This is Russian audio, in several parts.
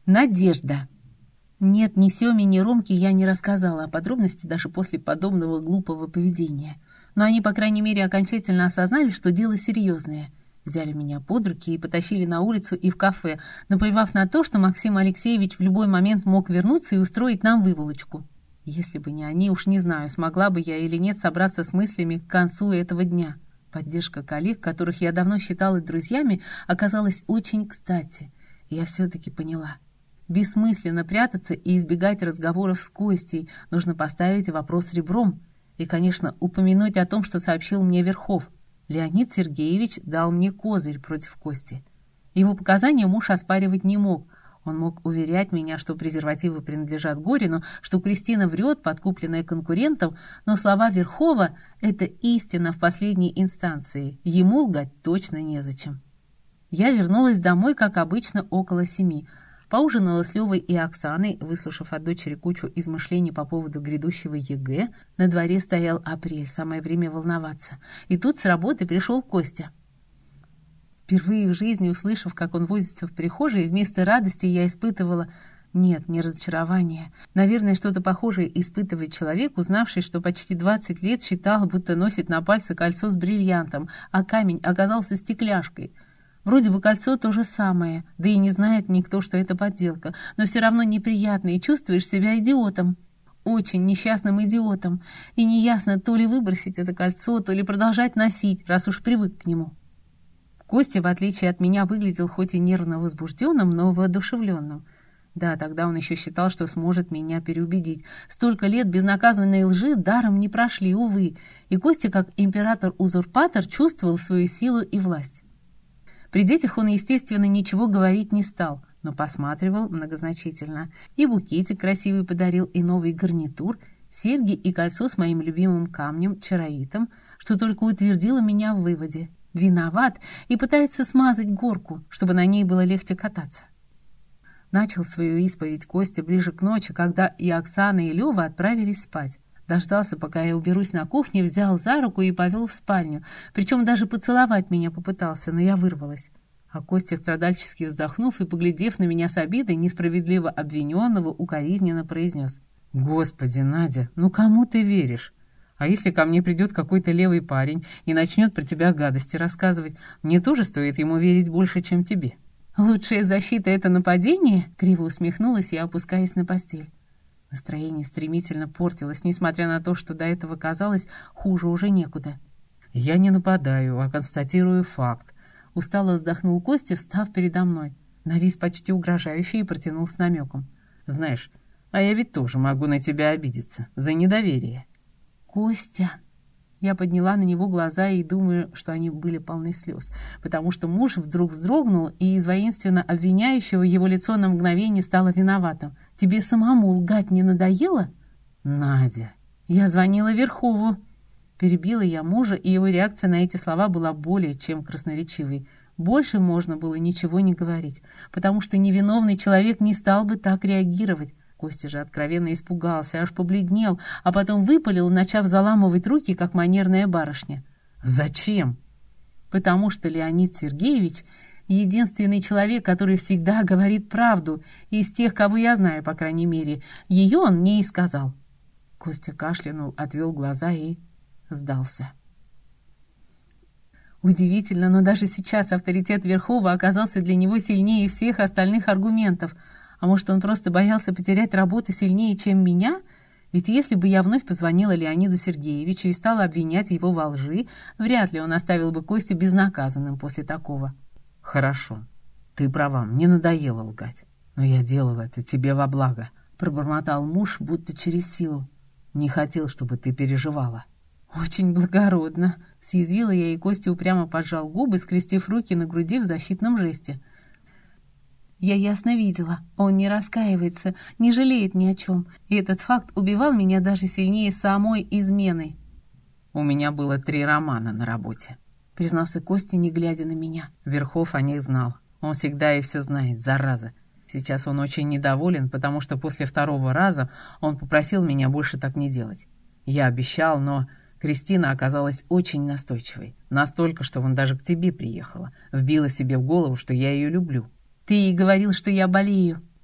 Надежда. Нет, ни Сёме, ни Ромке я не рассказала о подробности даже после подобного глупого поведения. Но они, по крайней мере, окончательно осознали, что дело серьезное. Взяли меня под руки и потащили на улицу и в кафе, наплевав на то, что Максим Алексеевич в любой момент мог вернуться и устроить нам выволочку. Если бы не они, уж не знаю, смогла бы я или нет собраться с мыслями к концу этого дня. Поддержка коллег, которых я давно считала друзьями, оказалась очень кстати. И я все-таки поняла. Бессмысленно прятаться и избегать разговоров с Костей. Нужно поставить вопрос ребром. И, конечно, упомянуть о том, что сообщил мне Верхов. Леонид Сергеевич дал мне козырь против Кости. Его показания муж оспаривать не мог. Он мог уверять меня, что презервативы принадлежат Горину, что Кристина врет, подкупленная конкурентом, но слова Верхова — это истина в последней инстанции. Ему лгать точно незачем. Я вернулась домой, как обычно, около 7. Поужинала с Левой и Оксаной, выслушав от дочери кучу измышлений по поводу грядущего ЕГЭ. На дворе стоял апрель, самое время волноваться. И тут с работы пришел Костя. Впервые в жизни, услышав, как он возится в прихожей, вместо радости я испытывала... Нет, не разочарование. Наверное, что-то похожее испытывает человек, узнавший, что почти 20 лет считал, будто носит на пальце кольцо с бриллиантом, а камень оказался стекляшкой. Вроде бы кольцо то же самое, да и не знает никто, что это подделка, но все равно неприятно, и чувствуешь себя идиотом. Очень несчастным идиотом. И неясно, то ли выбросить это кольцо, то ли продолжать носить, раз уж привык к нему. Костя, в отличие от меня, выглядел хоть и нервно возбужденным, но воодушевленным. Да, тогда он еще считал, что сможет меня переубедить. Столько лет безнаказанной лжи даром не прошли, увы, и Костя, как император-узурпатор, чувствовал свою силу и власть. При детях он, естественно, ничего говорить не стал, но посматривал многозначительно. И букетик красивый подарил, и новый гарнитур, серьги и кольцо с моим любимым камнем, чароитом, что только утвердило меня в выводе. Виноват и пытается смазать горку, чтобы на ней было легче кататься. Начал свою исповедь Костя ближе к ночи, когда и Оксана, и Лёва отправились спать. Дождался, пока я уберусь на кухне, взял за руку и повел в спальню. Причем даже поцеловать меня попытался, но я вырвалась. А Костя, страдальчески вздохнув и поглядев на меня с обидой, несправедливо обвиненного, укоризненно произнес: «Господи, Надя, ну кому ты веришь? А если ко мне придет какой-то левый парень и начнет про тебя гадости рассказывать, мне тоже стоит ему верить больше, чем тебе». «Лучшая защита — это нападение?» — криво усмехнулась я, опускаясь на постель. Настроение стремительно портилось, несмотря на то, что до этого казалось, хуже уже некуда. «Я не нападаю, а констатирую факт». Устало вздохнул Костя, встав передо мной. Навис почти угрожающе и протянул с намеком. «Знаешь, а я ведь тоже могу на тебя обидеться за недоверие». «Костя!» Я подняла на него глаза и думаю, что они были полны слез, потому что муж вдруг вздрогнул, и из воинственно обвиняющего его лицо на мгновение стало виноватым. «Тебе самому лгать не надоело?» «Надя!» «Я звонила Верхову». Перебила я мужа, и его реакция на эти слова была более чем красноречивой. Больше можно было ничего не говорить, потому что невиновный человек не стал бы так реагировать. Костя же откровенно испугался, аж побледнел, а потом выпалил, начав заламывать руки, как манерная барышня. «Зачем?» «Потому что Леонид Сергеевич — единственный человек, который всегда говорит правду, из тех, кого я знаю, по крайней мере. Ее он мне и сказал». Костя кашлянул, отвел глаза и сдался. Удивительно, но даже сейчас авторитет Верхова оказался для него сильнее всех остальных аргументов. А может, он просто боялся потерять работу сильнее, чем меня? Ведь если бы я вновь позвонила Леониду Сергеевичу и стала обвинять его во лжи, вряд ли он оставил бы Костю безнаказанным после такого. «Хорошо, ты права, мне надоело лгать. Но я делал это тебе во благо», — пробормотал муж, будто через силу. «Не хотел, чтобы ты переживала». «Очень благородно», — съязвила я, и Костя упрямо поджал губы, скрестив руки на груди в защитном жесте. Я ясно видела, он не раскаивается, не жалеет ни о чем, и этот факт убивал меня даже сильнее самой измены. «У меня было 3 романа на работе», — признался Костя, не глядя на меня. Верхов о них знал. Он всегда и все знает, зараза. Сейчас он очень недоволен, потому что после 2-го раза он попросил меня больше так не делать. Я обещал, но Кристина оказалась очень настойчивой. Настолько, что он даже к тебе приехала. Вбила себе в голову, что я ее люблю. «Ты ей говорил, что я болею».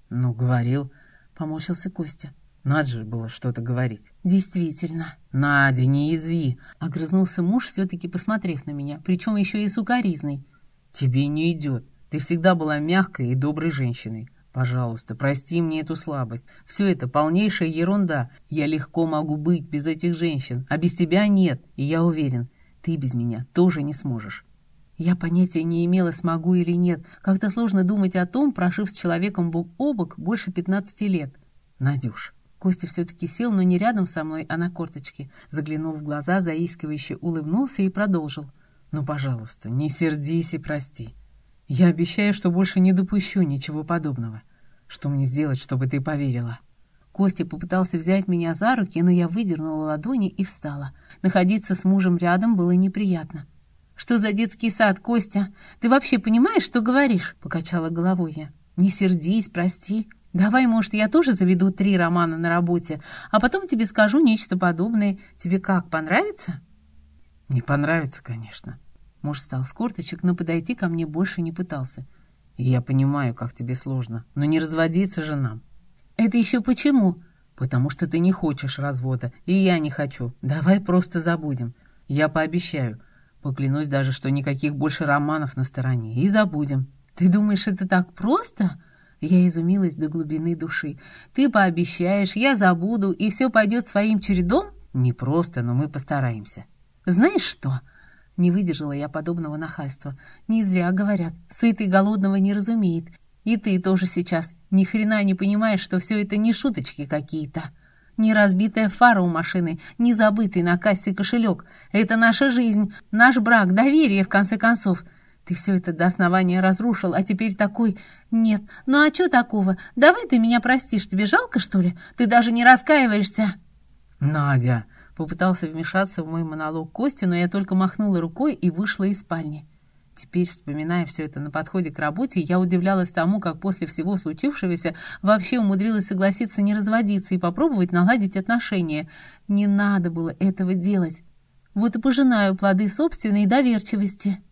«Ну, говорил», — поморщился Костя. «Надо же было что-то говорить». «Действительно». «Надя, не изви», — огрызнулся муж, все-таки посмотрев на меня, причем еще и с укоризной. «Тебе не идет. Ты всегда была мягкой и доброй женщиной. Пожалуйста, прости мне эту слабость. Все это полнейшая ерунда. Я легко могу быть без этих женщин, а без тебя нет. И я уверен, ты без меня тоже не сможешь». Я понятия не имела, смогу или нет. Как-то сложно думать о том, прожив с человеком бок о бок больше 15 лет. «Надюш». Костя все-таки сел, но не рядом со мной, а на корточке. Заглянул в глаза, заискивающе улыбнулся и продолжил. «Ну, пожалуйста, не сердись и прости. Я обещаю, что больше не допущу ничего подобного. Что мне сделать, чтобы ты поверила?» Костя попытался взять меня за руки, но я выдернула ладони и встала. Находиться с мужем рядом было неприятно. «Что за детский сад, Костя? Ты вообще понимаешь, что говоришь?» — покачала головой я. «Не сердись, прости. Давай, может, я тоже заведу 3 романа на работе, а потом тебе скажу нечто подобное. Тебе как, понравится?» «Не понравится, конечно». Муж встал с корточек, но подойти ко мне больше не пытался. «И я понимаю, как тебе сложно, но не разводиться же нам». «Это еще почему?» «Потому что ты не хочешь развода, и я не хочу. Давай просто забудем. Я пообещаю. Поклянусь даже, что никаких больше романов на стороне. И забудем». «Ты думаешь, это так просто?» Я изумилась до глубины души. «Ты пообещаешь, я забуду, и все пойдет своим чередом?» «Не просто, но мы постараемся». «Знаешь что?» Не выдержала я подобного нахальства. Не зря говорят, сытый голодного не разумеет. И ты тоже сейчас ни хрена не понимаешь, что все это не шуточки какие-то. Не разбитая фара у машины, не забытый на кассе кошелек. Это наша жизнь, наш брак, доверие, в конце концов. Ты все это до основания разрушил, а теперь такой... Нет, ну а что такого? Давай ты меня простишь, тебе жалко, что ли? Ты даже не раскаиваешься. «Надя!» Попытался вмешаться в мой монолог Костя, но я только махнула рукой и вышла из спальни. Теперь, вспоминая все это на подходе к работе, я удивлялась тому, как после всего случившегося вообще умудрилась согласиться не разводиться и попробовать наладить отношения. Не надо было этого делать. Вот и пожинаю плоды собственной доверчивости.